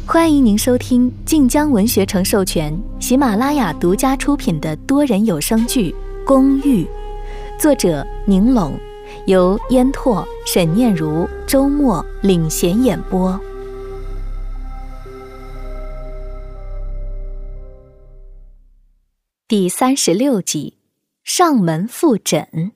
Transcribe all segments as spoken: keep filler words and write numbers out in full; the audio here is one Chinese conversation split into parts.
欢迎您收听晋江文学城授权、喜马拉雅独家出品的多人有声剧《公寓》，作者宁拢，由烟拓、沈念如、周末领衔演播。第三十六集，上门复诊。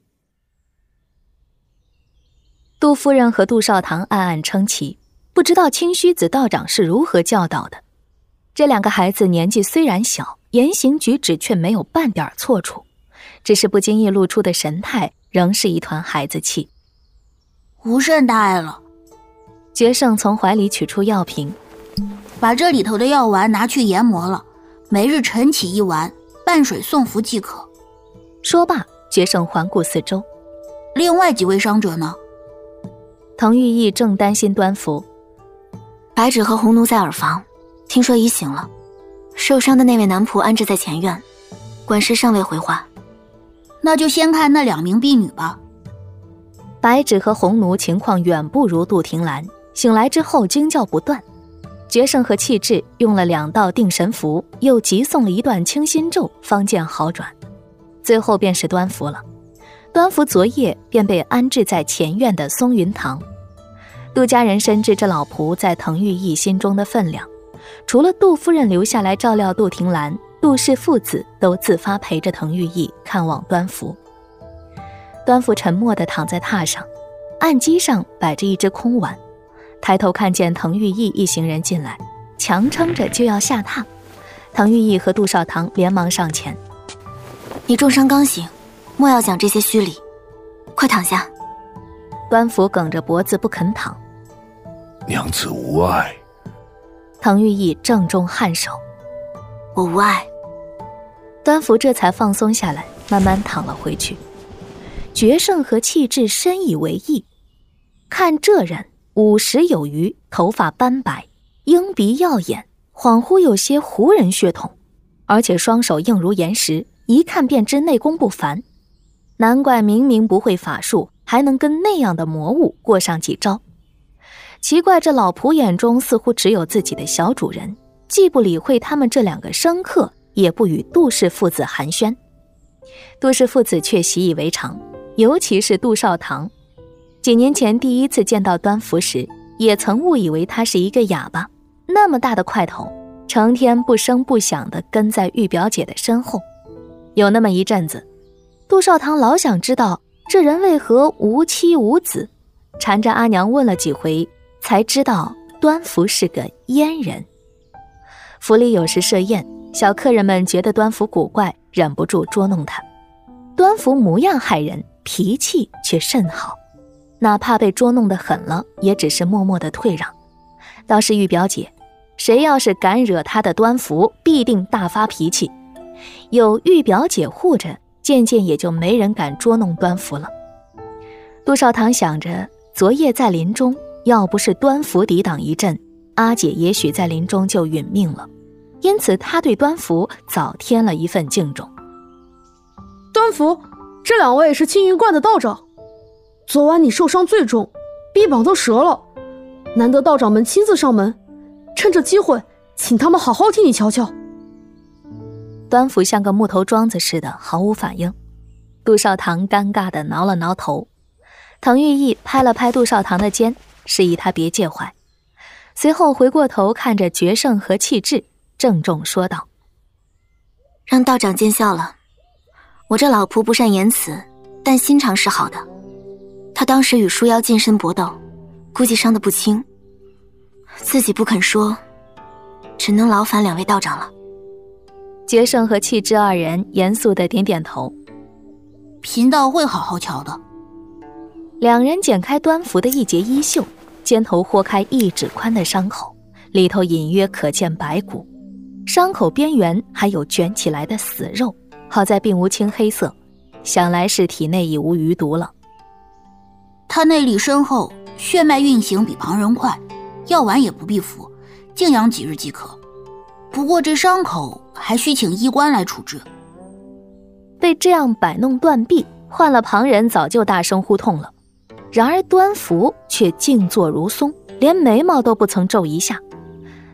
杜夫人和杜少棠暗暗称奇，不知道清虚子道长是如何教导的。这两个孩子年纪虽然小，言行举止却没有半点错处，只是不经意露出的神态仍是一团孩子气。 无甚大碍了。 决胜从怀里取出药瓶， 把这里头的药丸拿去研磨了，每日晨起一丸，拌水送服即可。 说罢，决胜环顾四周。 另外几位伤者呢？ 滕玉义正担心端福。 白芷和红奴在耳房，听说已醒了。受伤的那位男仆安置在前院，管事尚未回话。 那就先看那两名婢女吧。 白芷和红奴情况远不如杜婷兰，醒来之后惊叫不断。决胜和气质用了两道定神符，又急送了一段清心咒，方见好转。最后便是端福了。端福昨夜便被安置在前院的松云堂。杜家人深知这老仆在滕玉义心中的分量，除了杜夫人留下来照料杜婷兰，杜氏父子都自发陪着滕玉义看望端福。端福沉默地躺在榻上，案几上摆着一只空碗，抬头看见滕玉义一行人进来，强撑着就要下榻。滕玉义和杜少棠连忙上前： 你重伤刚醒，莫要讲这些虚礼，快躺下。 端福梗着脖子不肯躺。 娘子无碍。 滕玉义正中颔首。 我无碍。 端福这才放松下来，慢慢躺了回去。决胜和气质深以为意，看这人五十有余，头发斑白，鹰鼻耀眼，恍惚有些胡人血统，而且双手硬如岩石，一看便知内功不凡。难怪明明不会法术，还能跟那样的魔物过上几招。奇怪，这老仆眼中似乎只有自己的小主人，既不理会他们这两个生客，也不与杜氏父子寒暄。杜氏父子却习以为常，尤其是杜少棠。几年前第一次见到端福时，也曾误以为他是一个哑巴，那么大的块头，成天不声不响地跟在玉表姐的身后。有那么一阵子，杜少棠老想知道这人为何无妻无子，缠着阿娘问了几回，才知道端福是个阉人。府里有时设宴，小客人们觉得端福古怪，忍不住捉弄他。端福模样骇人，脾气却甚好，哪怕被捉弄得狠了，也只是默默的退让。倒是玉表姐，谁要是敢惹她的端福，必定大发脾气。有玉表姐护着，渐渐也就没人敢捉弄端福了。杜少棠想着，昨夜在林中，要不是端福抵挡一阵，阿姐也许在林中就殒命了，因此他对端福早添了一份敬重。 端福，这两位是青云观的道长。昨晚你受伤最重，臂膀都折了，难得道长们亲自上门，趁着机会请他们好好替你瞧瞧。 端福像个木头桩子似的，毫无反应。杜少棠尴尬地挠了挠头，滕玉义拍了拍杜少棠的肩，示意他别介怀。随后回过头看着决胜和气质，郑重说道： 让道长见笑了。我这老仆不善言辞，但心肠是好的。他当时与书妖近身搏斗，估计伤得不轻，自己不肯说，只能劳烦两位道长了。 决胜和气质二人严肃地点点头。 贫道会好好瞧的。 两人剪开端福的一截衣袖，肩头豁开一指宽的伤口，里头隐约可见白骨，伤口边缘还有卷起来的死肉，好在并无青黑色，想来是体内已无余毒了。 他内力深厚，血脉运行比旁人快，药丸也不必服，静养几日即可。不过这伤口还需请医官来处置。 被这样摆弄断臂，换了旁人早就大声呼痛了。然而端福却静坐如松，连眉毛都不曾皱一下。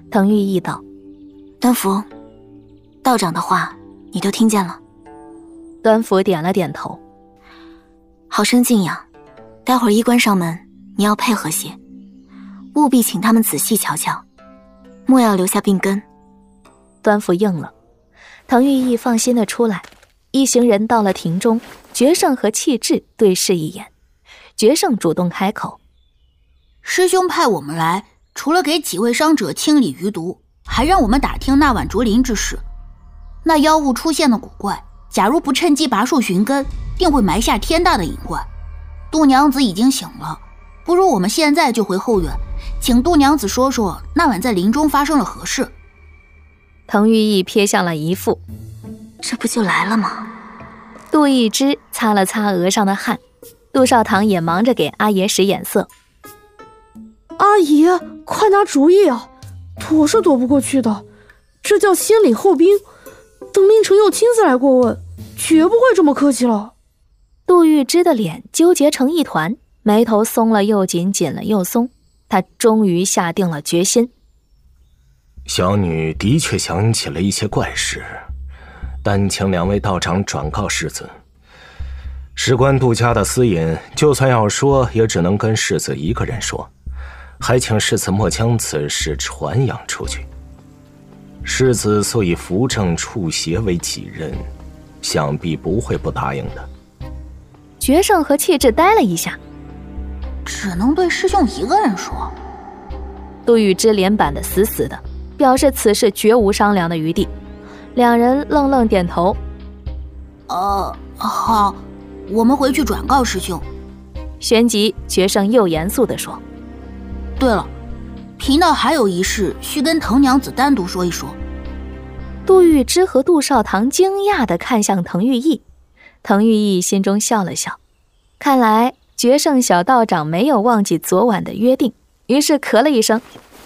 滕玉义道： 端福，道长的话你都听见了。 端福点了点头。 好生静养，待会儿医官上门，你要配合些，务必请他们仔细瞧瞧，莫要留下病根。 端福应了。滕玉义放心地出来，一行人到了庭中，决胜和气质对视一眼。决胜主动开口： 师兄派我们来，除了给几位伤者清理余毒，还让我们打听那晚竹林之事。那妖物出现的古怪，假如不趁机拔树寻根，定会埋下天大的隐患。杜娘子已经醒了，不如我们现在就回后院，请杜娘子说说那晚在林中发生了何事。 滕玉义瞥向了姨父： 这不就来了吗？ 杜一之擦了擦额上的汗，杜少堂也忙着给阿爷使眼色： 阿爷，快拿主意啊，躲是躲不过去的，这叫先礼后兵，等凌晨又亲自来过问，绝不会这么客气了。 杜玉之的脸纠结成一团，眉头松了又紧，紧了又松，他终于下定了决心。 小女的确想起了一些怪事，但请两位道长转告世子，事关杜家的私隐，就算要说也只能跟世子一个人说，还请世子莫将此事传扬出去。世子素以扶正处邪为己任，想必不会不答应的。 决胜和气质呆了一下， 只能对师兄一个人说。 杜玉之脸板得死死的，表示此事绝无商量的余地。两人愣愣点头。 呃，好，我们回去转告师兄。 旋即决胜又严肃地说： 对了，贫道还有一事需跟滕娘子单独说一说。 杜玉之和杜少堂惊讶地看向滕玉义，滕玉义心中笑了笑，看来决胜小道长没有忘记昨晚的约定，于是咳了一声：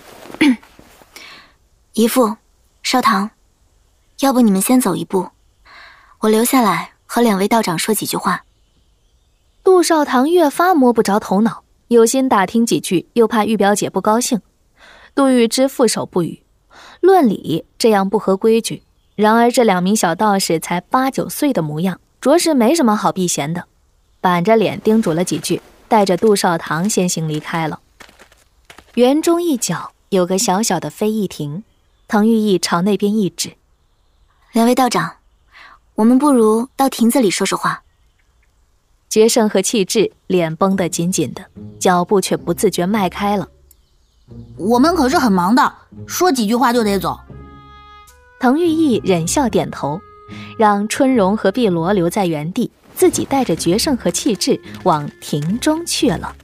姨父，少堂，要不你们先走一步，我留下来和两位道长说几句话。 杜少堂越发摸不着头脑，有心打听几句，又怕玉表姐不高兴。杜玉之负手不语，论理这样不合规矩，然而这两名小道士才八九岁的模样，着实没什么好避嫌的。板着脸叮嘱了几句，带着杜少堂先行离开了。园中一角有个小小的飞翼亭，滕玉义朝那边一指： 两位道长，我们不如到亭子里说说话。 决胜和气质脸绷得紧紧的，脚步却不自觉迈开了。 我们可是很忙的，说几句话就得走。 滕玉义忍笑点头，让春荣和碧罗留在原地，自己带着决胜和气质往亭中去了。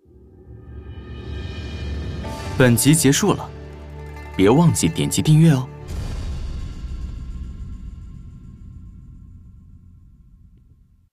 本集结束了，别忘记点击订阅哦。